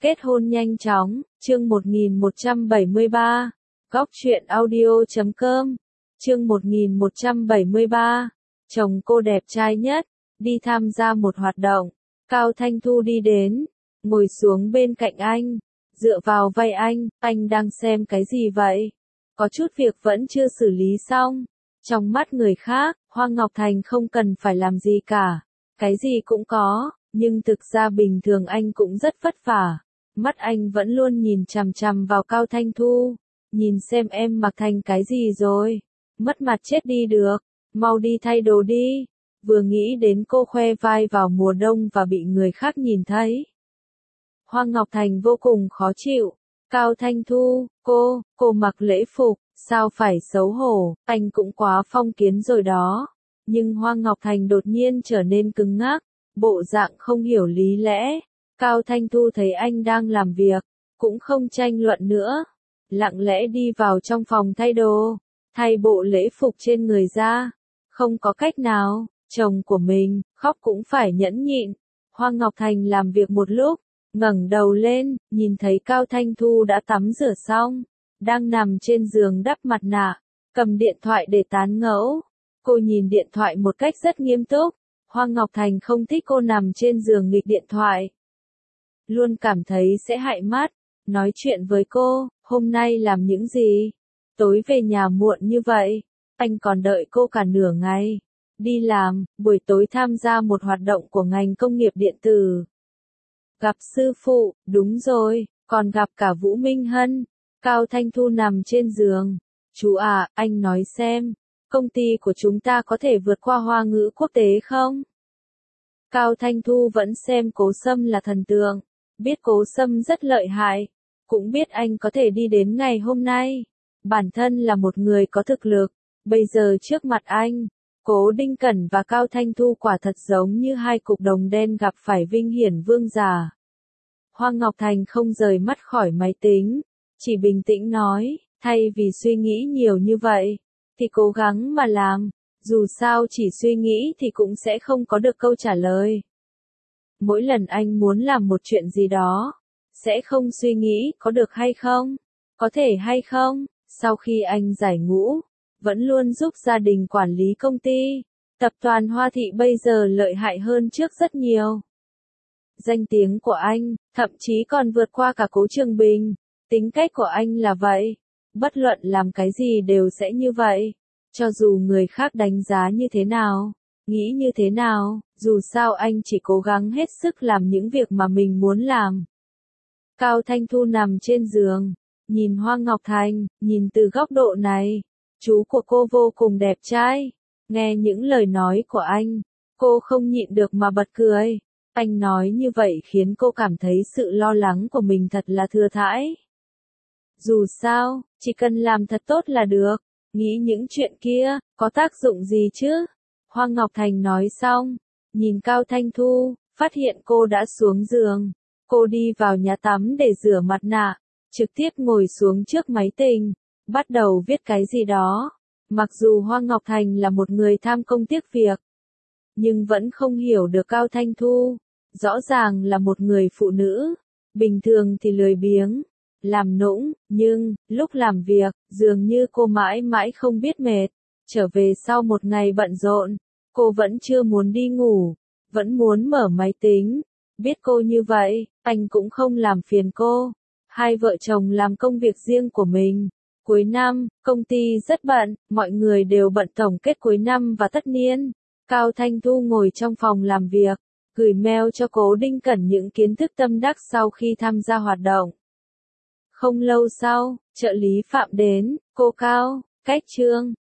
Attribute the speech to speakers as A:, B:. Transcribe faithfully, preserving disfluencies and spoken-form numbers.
A: Kết hôn nhanh chóng, chương một nghìn một trăm bảy mươi ba, góc truyện audio chấm com, chương một nghìn một trăm bảy mươi ba, chồng cô đẹp trai nhất, đi tham gia một hoạt động, Cao Thanh Thu đi đến, ngồi xuống bên cạnh anh, dựa vào vai anh, anh đang xem cái gì vậy? Có chút việc vẫn chưa xử lý xong. Trong mắt người khác, Hoa Ngọc Thành không cần phải làm gì cả, cái gì cũng có, nhưng thực ra bình thường anh cũng rất vất vả. Mắt anh vẫn luôn nhìn chằm chằm vào Cao Thanh Thu, nhìn xem em mặc thành cái gì rồi, mất mặt chết đi được, mau đi thay đồ đi, vừa nghĩ đến cô khoe vai vào mùa đông và bị người khác nhìn thấy. Hoa Ngọc Thành vô cùng khó chịu, Cao Thanh Thu, cô, cô mặc lễ phục, sao phải xấu hổ, anh cũng quá phong kiến rồi đó. Nhưng Hoa Ngọc Thành đột nhiên trở nên cứng ngắc, bộ dạng không hiểu lý lẽ. Cao Thanh Thu thấy anh đang làm việc, cũng không tranh luận nữa, lặng lẽ đi vào trong phòng thay đồ, thay bộ lễ phục trên người ra. Không có cách nào, chồng của mình, khóc cũng phải nhẫn nhịn. Hoa Ngọc Thành làm việc một lúc, ngẩng đầu lên, nhìn thấy Cao Thanh Thu đã tắm rửa xong, đang nằm trên giường đắp mặt nạ, cầm điện thoại để tán gẫu. Cô nhìn điện thoại một cách rất nghiêm túc. Hoa Ngọc Thành không thích cô nằm trên giường nghịch điện thoại, luôn cảm thấy sẽ hại mắt. Nói chuyện với cô, hôm nay làm những gì? Tối về nhà muộn như vậy, anh còn đợi cô cả nửa ngày. Đi làm, buổi tối tham gia một hoạt động của ngành công nghiệp điện tử. Gặp sư phụ, đúng rồi, còn gặp cả Vũ Minh Hân. Cao Thanh Thu nằm trên giường. Chú à, anh nói xem, công ty của chúng ta có thể vượt qua Hoa ngữ quốc tế không? Cao Thanh Thu vẫn xem Cố Sâm là thần tượng, biết Cố Sâm rất lợi hại, cũng biết anh có thể đi đến ngày hôm nay. Bản thân là một người có thực lực, bây giờ trước mặt anh, Cố Đinh Cẩn và Cao Thanh Thu quả thật giống như hai cục đồng đen gặp phải vinh hiển vương giả. Hoa Ngọc Thành không rời mắt khỏi máy tính, chỉ bình tĩnh nói, thay vì suy nghĩ nhiều như vậy, thì cố gắng mà làm, dù sao chỉ suy nghĩ thì cũng sẽ không có được câu trả lời. Mỗi lần anh muốn làm một chuyện gì đó, sẽ không suy nghĩ có được hay không, có thể hay không. Sau khi anh giải ngũ, vẫn luôn giúp gia đình quản lý công ty, tập đoàn Hoa Thị bây giờ lợi hại hơn trước rất nhiều. Danh tiếng của anh, thậm chí còn vượt qua cả Cố Trường Bình. Tính cách của anh là vậy, bất luận làm cái gì đều sẽ như vậy. Cho dù người khác đánh giá như thế nào, nghĩ như thế nào, dù sao anh chỉ cố gắng hết sức làm những việc mà mình muốn làm. Cao Thanh Thu nằm trên giường, nhìn Hoa Ngọc Thành, nhìn từ góc độ này, chú của cô vô cùng đẹp trai. Nghe những lời nói của anh, cô không nhịn được mà bật cười. Anh nói như vậy khiến cô cảm thấy sự lo lắng của mình thật là thừa thãi. Dù sao, chỉ cần làm thật tốt là được, nghĩ những chuyện kia, có tác dụng gì chứ? Hoa Ngọc Thành nói xong, nhìn Cao Thanh Thu, phát hiện cô đã xuống giường. Cô đi vào nhà tắm để rửa mặt nạ, trực tiếp ngồi xuống trước máy tính, bắt đầu viết cái gì đó. Mặc dù Hoa Ngọc Thành là một người tham công tiếc việc, nhưng vẫn không hiểu được Cao Thanh Thu. Rõ ràng là một người phụ nữ, bình thường thì lười biếng, làm nũng, nhưng, lúc làm việc, dường như cô mãi mãi không biết mệt. Trở về sau một ngày bận rộn, cô vẫn chưa muốn đi ngủ, vẫn muốn mở máy tính. Biết cô như vậy, anh cũng không làm phiền cô. Hai vợ chồng làm công việc riêng của mình. Cuối năm, công ty rất bận, mọi người đều bận tổng kết cuối năm và tất niên. Cao Thanh Thu ngồi trong phòng làm việc, gửi mail cho Cố Đinh Cẩn những kiến thức tâm đắc sau khi tham gia hoạt động. Không lâu sau, trợ lý Phạm đến, cô Cao, cách trương,